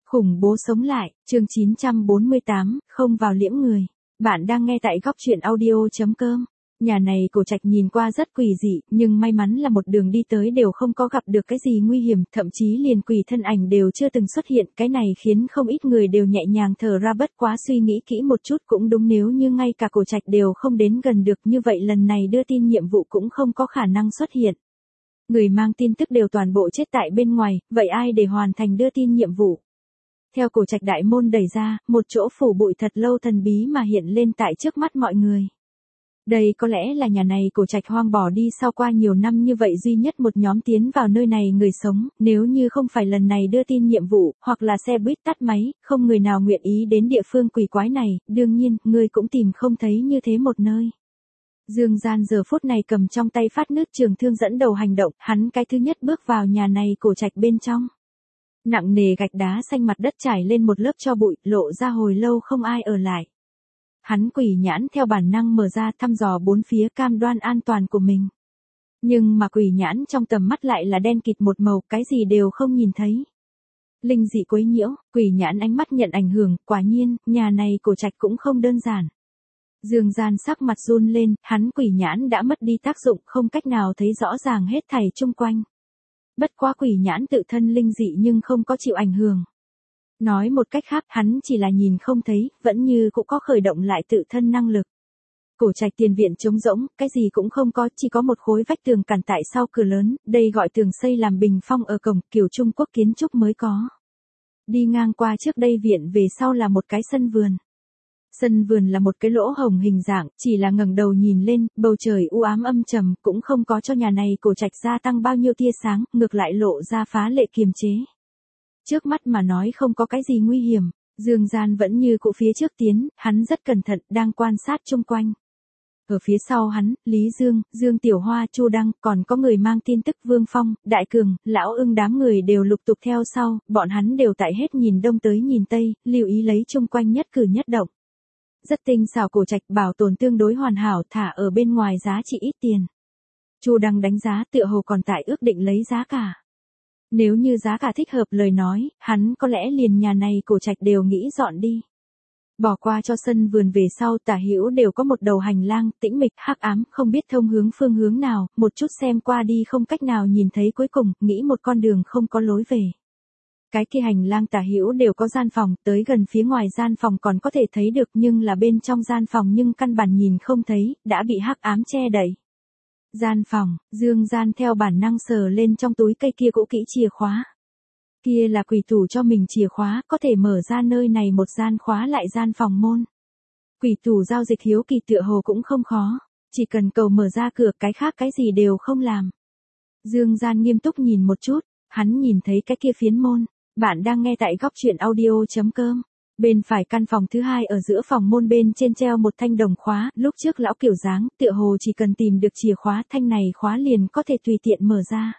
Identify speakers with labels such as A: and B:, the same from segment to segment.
A: Khủng bố sống lại, chương 948, không vào liễm người. Bạn đang nghe tại góc truyện audio.com. Nhà này cổ trạch nhìn qua rất quỷ dị, nhưng may mắn là một đường đi tới đều không có gặp được cái gì nguy hiểm, thậm chí liền quỷ thân ảnh đều chưa từng xuất hiện. Cái này khiến không ít người đều nhẹ nhàng thở ra, bất quá suy nghĩ kỹ một chút cũng đúng, nếu như ngay cả cổ trạch đều không đến gần được như vậy lần này đưa tin nhiệm vụ cũng không có khả năng xuất hiện. Người mang tin tức đều toàn bộ chết tại bên ngoài, vậy ai để hoàn thành đưa tin nhiệm vụ? Theo cổ trạch đại môn đẩy ra, một chỗ phủ bụi thật lâu thần bí mà hiện lên tại trước mắt mọi người. Đây có lẽ là nhà này cổ trạch hoang bỏ đi sau qua nhiều năm như vậy duy nhất một nhóm tiến vào nơi này người sống, nếu như không phải lần này đưa tin nhiệm vụ, hoặc là xe buýt tắt máy, không người nào nguyện ý đến địa phương quỷ quái này, đương nhiên, ngươi cũng tìm không thấy như thế một nơi. Dương Gian giờ phút này cầm trong tay phát nứt trường thương dẫn đầu hành động, hắn cái thứ nhất bước vào nhà này cổ trạch bên trong. Nặng nề gạch đá xanh mặt đất trải lên một lớp tro bụi, lộ ra hồi lâu không ai ở lại. Hắn quỷ nhãn theo bản năng mở ra thăm dò bốn phía cam đoan an toàn của mình. Nhưng mà quỷ nhãn trong tầm mắt lại là đen kịt một màu, cái gì đều không nhìn thấy. Linh dị quấy nhiễu, quỷ nhãn ánh mắt nhận ảnh hưởng, quả nhiên, nhà này cổ trạch cũng không đơn giản. Dương Gian sắc mặt run lên, hắn quỷ nhãn đã mất đi tác dụng, không cách nào thấy rõ ràng hết thảy chung quanh. Bất quá quỷ nhãn tự thân linh dị nhưng không có chịu ảnh hưởng. Nói một cách khác, hắn chỉ là nhìn không thấy, vẫn như cũng có khởi động lại tự thân năng lực. Cổ trạch tiền viện trống rỗng, cái gì cũng không có, chỉ có một khối vách tường cản tại sau cửa lớn, đây gọi tường xây làm bình phong ở cổng, kiểu Trung Quốc kiến trúc mới có. Đi ngang qua trước đây viện về sau là một cái sân vườn. Sân vườn là một cái lỗ hổng hình dạng, chỉ là ngẩng đầu nhìn lên, bầu trời u ám âm trầm, cũng không có cho nhà này cổ trạch gia tăng bao nhiêu tia sáng, ngược lại lộ ra phá lệ kiềm chế. Trước mắt mà nói không có cái gì nguy hiểm, Dương Gian vẫn như cũ phía trước tiến, hắn rất cẩn thận, đang quan sát chung quanh. Ở phía sau hắn, Lý Dương, Dương Tiểu Hoa, Chu Đăng, còn có người mang tin tức Vương Phong, Đại Cường, Lão Ưng đám người đều lục tục theo sau, bọn hắn đều tại hết nhìn đông tới nhìn tây, lưu ý lấy chung quanh nhất cử nhất động. Rất tinh xảo cổ trạch bảo tồn tương đối hoàn hảo, thả ở bên ngoài giá trị ít tiền. Chu Đăng đánh giá tựa hồ còn tại ước định lấy giá cả. Nếu như giá cả thích hợp lời nói, hắn có lẽ liền nhà này cổ trạch đều nghĩ dọn đi. Bỏ qua cho sân vườn về sau tả hữu đều có một đầu hành lang, tĩnh mịch, hắc ám, không biết thông hướng phương hướng nào, một chút xem qua đi không cách nào nhìn thấy cuối cùng, nghĩ một con đường không có lối về. Cái kia hành lang tả hữu đều có gian phòng, tới gần phía ngoài gian phòng còn có thể thấy được nhưng là bên trong gian phòng nhưng căn bản nhìn không thấy, đã bị hắc ám che đậy. Gian phòng, Dương Gian theo bản năng sờ lên trong túi cây kia cũ kỹ chìa khóa. Kia là quỷ tủ cho mình chìa khóa, có thể mở ra nơi này một gian khóa lại gian phòng môn. Quỷ tủ giao dịch hiếu kỳ tựa hồ cũng không khó, chỉ cần cầu mở ra cửa, cái khác cái gì đều không làm. Dương Gian nghiêm túc nhìn một chút, hắn nhìn thấy cái kia phiến môn. Bạn đang nghe tại góc truyện audio.com. Bên phải căn phòng thứ hai ở giữa phòng môn bên trên treo một thanh đồng khóa, lúc trước lão kiểu dáng, tựa hồ chỉ cần tìm được chìa khóa thanh này khóa liền có thể tùy tiện mở ra.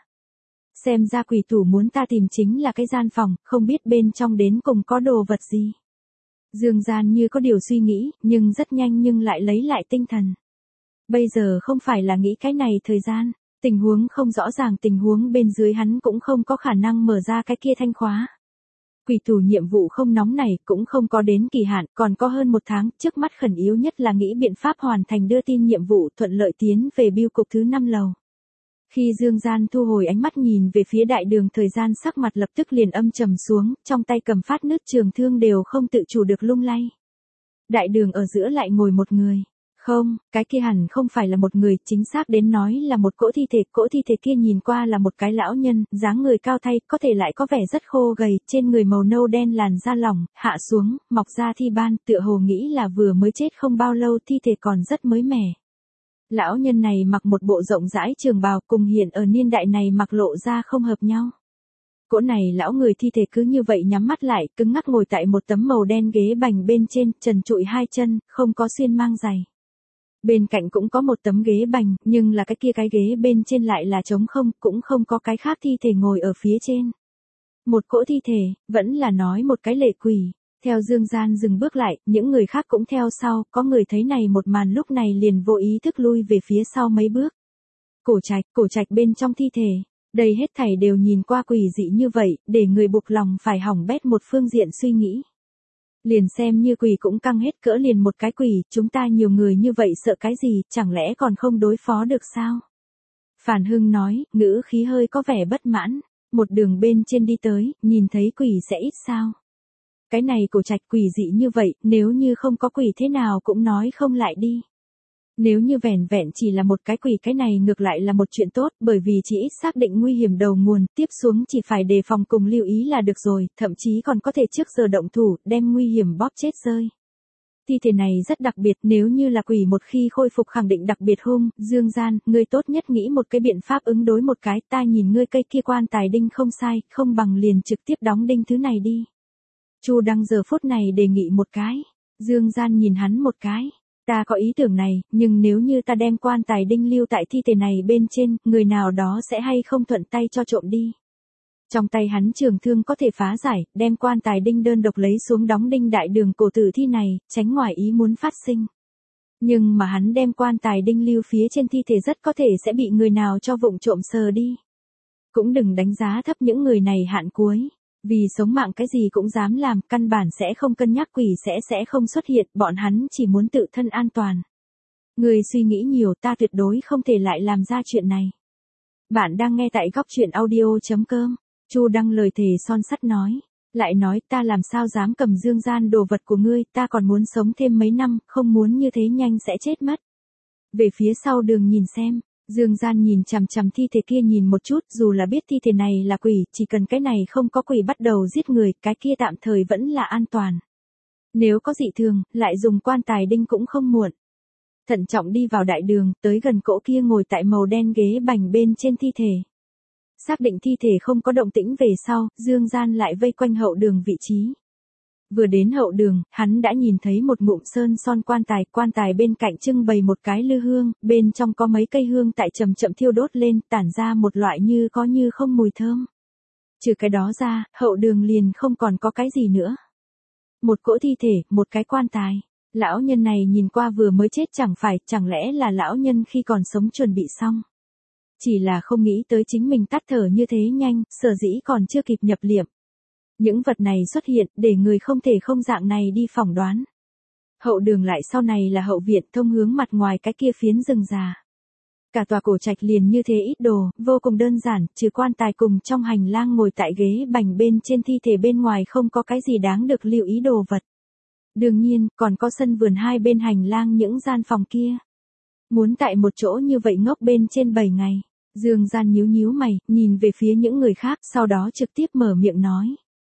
A: Xem ra quỷ tủ muốn ta tìm chính là cái gian phòng, không biết bên trong đến cùng có đồ vật gì. Dương Gian như có điều suy nghĩ, nhưng rất nhanh nhưng lại lấy lại tinh thần. Bây giờ không phải là nghĩ cái này thời gian, tình huống không rõ ràng, tình huống bên dưới hắn cũng không có khả năng mở ra cái kia thanh khóa. Quỷ tủ nhiệm vụ không nóng này, cũng không có đến kỳ hạn, còn có hơn một tháng, trước mắt khẩn yếu nhất là nghĩ biện pháp hoàn thành đưa tin nhiệm vụ thuận lợi tiến về bưu cục thứ 5 lầu. Khi Dương Gian thu hồi ánh mắt nhìn về phía đại đường, thời gian sắc mặt lập tức liền âm trầm xuống, trong tay cầm phát nứt trường thương đều không tự chủ được lung lay. Đại đường ở giữa lại ngồi một người. Không, cái kia hẳn không phải là một người, chính xác đến nói là một cỗ thi thể kia nhìn qua là một cái lão nhân, dáng người cao thay, có thể lại có vẻ rất khô gầy, trên người màu nâu đen làn da lỏng, hạ xuống, mọc ra thi ban, tựa hồ nghĩ là vừa mới chết không bao lâu, thi thể còn rất mới mẻ. Lão nhân này mặc một bộ rộng rãi trường bào, cùng hiện ở niên đại này mặc lộ ra không hợp nhau. Cỗ này lão người thi thể cứ như vậy nhắm mắt lại, cứng ngắc ngồi tại một tấm màu đen ghế bành bên trên, trần trụi hai chân, không có xuyên mang giày. Bên cạnh cũng có một tấm ghế bành, nhưng là cái ghế bên trên lại là trống không, cũng không có cái khác thi thể ngồi ở phía trên. Một cỗ thi thể, vẫn là nói một cái lệ quỷ. Theo Dương Gian dừng bước lại, những người khác cũng theo sau, có người thấy này một màn lúc này liền vô ý thức lui về phía sau mấy bước. Cổ trạch bên trong thi thể. Đây hết thảy đều nhìn qua quỷ dị như vậy, để người buộc lòng phải hỏng bét một phương diện suy nghĩ. Liền xem như quỷ cũng căng hết cỡ liền một cái quỷ, chúng ta nhiều người như vậy sợ cái gì, chẳng lẽ còn không đối phó được sao? Phản Hưng nói, ngữ khí hơi có vẻ bất mãn, một đường bên trên đi tới, nhìn thấy quỷ sẽ ít sao? Cái này Cổ Trạch quỷ dị như vậy, nếu như không có quỷ thế nào cũng nói không lại đi. Nếu như vẻn vẹn chỉ là một cái quỷ cái này ngược lại là một chuyện tốt, bởi vì chỉ ít xác định nguy hiểm đầu nguồn, tiếp xuống chỉ phải đề phòng cùng lưu ý là được rồi, thậm chí còn có thể trước giờ động thủ, đem nguy hiểm bóp chết rơi. Thi thể này rất đặc biệt, nếu như là quỷ một khi khôi phục khẳng định đặc biệt hung, Dương Gian, ngươi tốt nhất nghĩ một cái biện pháp ứng đối một cái, ta nhìn ngươi cây kia quan tài đinh không sai, không bằng liền trực tiếp đóng đinh thứ này đi. Chu Đăng giờ phút này đề nghị một cái, Dương Gian nhìn hắn một cái. Ta có ý tưởng này, nhưng nếu như ta đem quan tài đinh lưu tại thi thể này bên trên, người nào đó sẽ hay không thuận tay cho trộm đi. Trong tay hắn trường thương có thể phá giải, đem quan tài đinh đơn độc lấy xuống đóng đinh đại đường cổ tử thi này, tránh ngoài ý muốn phát sinh. Nhưng mà hắn đem quan tài đinh lưu phía trên thi thể rất có thể sẽ bị người nào cho vụng trộm sờ đi. Cũng đừng đánh giá thấp những người này hạn cuối. Vì sống mạng cái gì cũng dám làm, căn bản sẽ không cân nhắc quỷ sẽ không xuất hiện, bọn hắn chỉ muốn tự thân an toàn. Người suy nghĩ nhiều, ta tuyệt đối không thể lại làm ra chuyện này. Bạn đang nghe tại góc truyện audio.com. Chu Đăng lời thề son sắt nói. Lại nói ta làm sao dám cầm Dương Gian đồ vật của ngươi, ta còn muốn sống thêm mấy năm, không muốn như thế nhanh sẽ chết mất. Về phía sau đường nhìn xem. Dương Gian nhìn chằm chằm thi thể kia nhìn một chút, dù là biết thi thể này là quỷ, chỉ cần cái này không có quỷ bắt đầu giết người, cái kia tạm thời vẫn là an toàn. Nếu có dị thường, lại dùng quan tài đinh cũng không muộn. Thận trọng đi vào đại đường, tới gần cỗ kia ngồi tại màu đen ghế bành bên trên thi thể. Xác định thi thể không có động tĩnh về sau, Dương Gian lại vây quanh hậu đường vị trí. Vừa đến hậu đường, hắn đã nhìn thấy một ngụm sơn son quan tài bên cạnh trưng bày một cái lư hương, bên trong có mấy cây hương tại chậm chậm thiêu đốt lên, tản ra một loại như có như không mùi thơm. Trừ cái đó ra, hậu đường liền không còn có cái gì nữa. Một cỗ thi thể, một cái quan tài. Lão nhân này nhìn qua vừa mới chết chẳng lẽ là lão nhân khi còn sống chuẩn bị xong. Chỉ là không nghĩ tới chính mình tắt thở như thế nhanh, sở dĩ còn chưa kịp nhập liệm. Những vật này xuất hiện để người không thể không dạng này đi phỏng đoán. Hậu đường lại sau này là hậu viện thông hướng mặt ngoài cái kia phiến rừng già. Cả tòa Cổ Trạch liền như thế ít đồ, vô cùng đơn giản, trừ quan tài cùng trong hành lang ngồi tại ghế bành bên trên thi thể bên ngoài không có cái gì đáng được lưu ý đồ vật. Đương nhiên, còn có sân vườn hai bên hành lang những gian phòng kia. Muốn tại một chỗ như vậy ngốc bên trên 7 ngày. Dương Gian nhíu mày, nhìn về phía những người khác, sau đó trực tiếp mở miệng nói.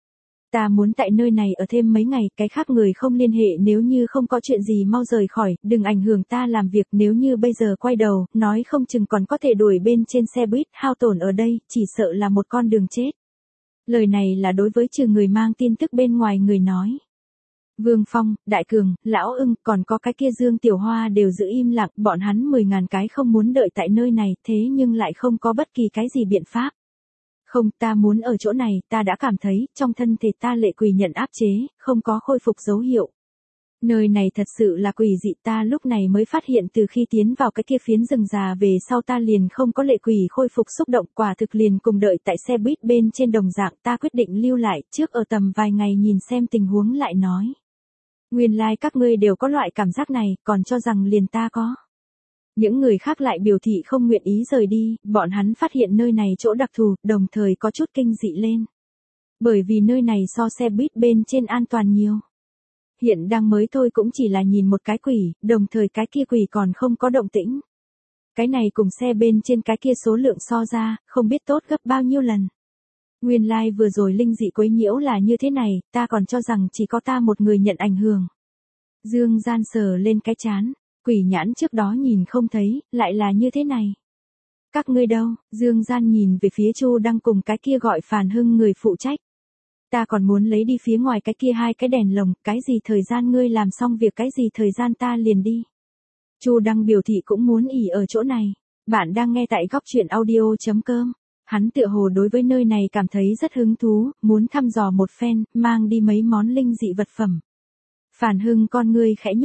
A: Ta muốn tại nơi này ở thêm mấy ngày, cái khác người không liên hệ nếu như không có chuyện gì mau rời khỏi, đừng ảnh hưởng ta làm việc nếu như bây giờ quay đầu, nói không chừng còn có thể đuổi bên trên xe buýt, hao tổn ở đây, chỉ sợ là một con đường chết. Lời này là đối với trừ người mang tin tức bên ngoài người nói. Vương Phong, Đại Cường, Lão Ưng, còn có cái kia Dương Tiểu Hoa đều giữ im lặng, bọn hắn 10.000 cái không muốn đợi tại nơi này, thế nhưng lại không có bất kỳ cái gì biện pháp. Không, ta muốn ở chỗ này, ta đã cảm thấy, trong thân thể ta lệ quỷ nhận áp chế, không có khôi phục dấu hiệu. Nơi này thật sự là quỷ dị, ta lúc này mới phát hiện từ khi tiến vào cái kia phiến rừng già về sau ta liền không có lệ quỷ khôi phục xúc động, quả thực liền cùng đợi tại xe buýt bên trên đồng dạng, ta quyết định lưu lại, trước ở tầm vài ngày nhìn xem tình huống lại nói. Nguyên lai các ngươi đều có loại cảm giác này, còn cho rằng liền ta có. Những người khác lại biểu thị không nguyện ý rời đi, bọn hắn phát hiện nơi này chỗ đặc thù, đồng thời có chút kinh dị lên. Bởi vì nơi này so xe buýt bên trên an toàn nhiều. Hiện đang mới thôi cũng chỉ là nhìn một cái quỷ, đồng thời cái kia quỷ còn không có động tĩnh. Cái này cùng xe bên trên cái kia số lượng so ra, không biết tốt gấp bao nhiêu lần. Nguyên lai vừa rồi linh dị quấy nhiễu là như thế này, ta còn cho rằng chỉ có ta một người nhận ảnh hưởng. Dương Gian sờ lên cái trán, quỷ nhãn trước đó nhìn không thấy, lại là như thế này. Các ngươi đâu? Dương Gian nhìn về phía Chu Đăng cùng cái kia gọi Phàn Hưng người phụ trách. Ta còn muốn lấy đi phía ngoài cái kia 2 cái đèn lồng, cái gì thời gian ngươi làm xong việc cái gì thời gian ta liền đi. Chu Đăng biểu thị cũng muốn ỉ ở chỗ này. Bạn đang nghe tại góc truyện audio.com. Hắn tựa hồ đối với nơi này cảm thấy rất hứng thú, muốn thăm dò một phen, mang đi mấy món linh dị vật phẩm. Phàn Hưng con ngươi khẽ nhúc nhích,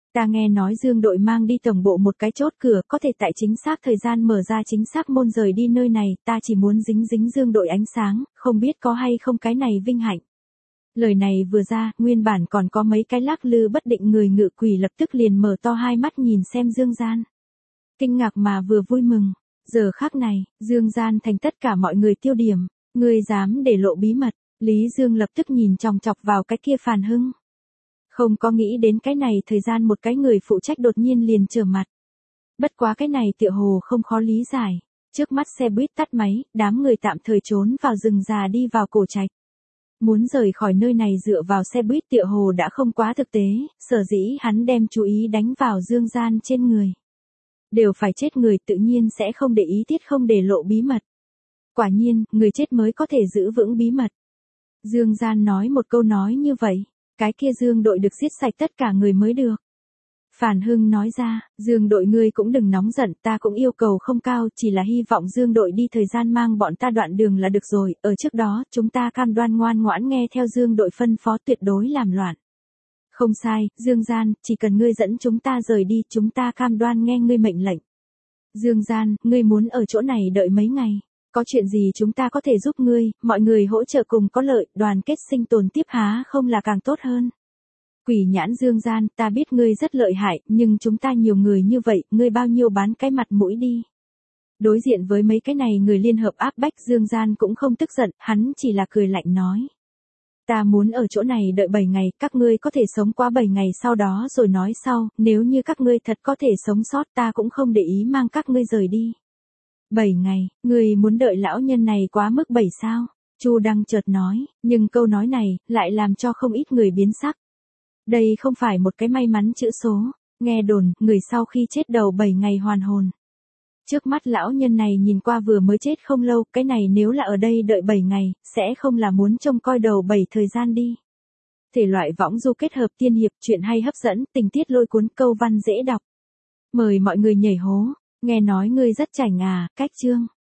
A: Ta nghe nói Dương đội mang đi tổng bộ một cái chốt cửa, có thể tại chính xác thời gian mở ra chính xác môn rời đi nơi này, ta chỉ muốn dính dính Dương đội ánh sáng, không biết có hay không cái này vinh hạnh. Lời này vừa ra, nguyên bản còn có mấy cái lắc lư bất định người ngự quỷ lập tức liền mở to hai mắt nhìn xem Dương Gian. Kinh ngạc mà vừa vui mừng, giờ khắc này, Dương Gian thành tất cả mọi người tiêu điểm, ngươi dám để lộ bí mật, Lý Dương lập tức nhìn chòng chọc vào cái kia Phàn Hưng. Không có nghĩ đến cái này thời gian một cái người phụ trách đột nhiên liền trở mặt. Bất quá cái này tựa hồ không khó lý giải, trước mắt xe buýt tắt máy, đám người tạm thời trốn vào rừng già đi vào Cổ Trạch. Muốn rời khỏi nơi này dựa vào xe buýt tựa hồ đã không quá thực tế, sở dĩ hắn đem chú ý đánh vào Dương Gian trên người. Đều phải chết người tự nhiên sẽ không để ý tiết không để lộ bí mật. Quả nhiên, người chết mới có thể giữ vững bí mật. Dương Gian nói một câu nói như vậy, cái kia Dương đội được giết sạch tất cả người mới được. Phàn Hưng nói ra, Dương đội ngươi cũng đừng nóng giận, ta cũng yêu cầu không cao, chỉ là hy vọng Dương đội đi thời gian mang bọn ta đoạn đường là được rồi, ở trước đó, chúng ta cam đoan ngoan ngoãn nghe theo Dương đội phân phó tuyệt đối làm loạn. Không sai, Dương Gian, chỉ cần ngươi dẫn chúng ta rời đi, chúng ta cam đoan nghe ngươi mệnh lệnh. Dương Gian, ngươi muốn ở chỗ này đợi mấy ngày, có chuyện gì chúng ta có thể giúp ngươi, mọi người hỗ trợ cùng có lợi, đoàn kết sinh tồn tiếp há không là càng tốt hơn. Quỷ nhãn Dương Gian, ta biết ngươi rất lợi hại, nhưng chúng ta nhiều người như vậy, ngươi bao nhiêu bán cái mặt mũi đi. Đối diện với mấy cái này người liên hợp áp bách Dương Gian cũng không tức giận, hắn chỉ là cười lạnh nói. Ta muốn ở chỗ này đợi 7 ngày, các ngươi có thể sống qua 7 ngày sau đó rồi nói sau, nếu như các ngươi thật có thể sống sót ta cũng không để ý mang các ngươi rời đi. 7 ngày, ngươi muốn đợi lão nhân này quá mức 7 sao? Chu Đăng chợt nói, nhưng câu nói này lại làm cho không ít người biến sắc. Đây không phải một cái may mắn chữ số, nghe đồn, người sau khi chết đầu 7 ngày hoàn hồn. Trước mắt lão nhân này nhìn qua vừa mới chết không lâu, cái này nếu là ở đây đợi 7 ngày, sẽ không là muốn trông coi đầu 7 thời gian đi. Thể loại võng du kết hợp tiên hiệp, chuyện hay hấp dẫn, tình tiết lôi cuốn, câu văn dễ đọc. Mời mọi người nhảy hố, nghe nói ngươi rất chảnh à, cách chương.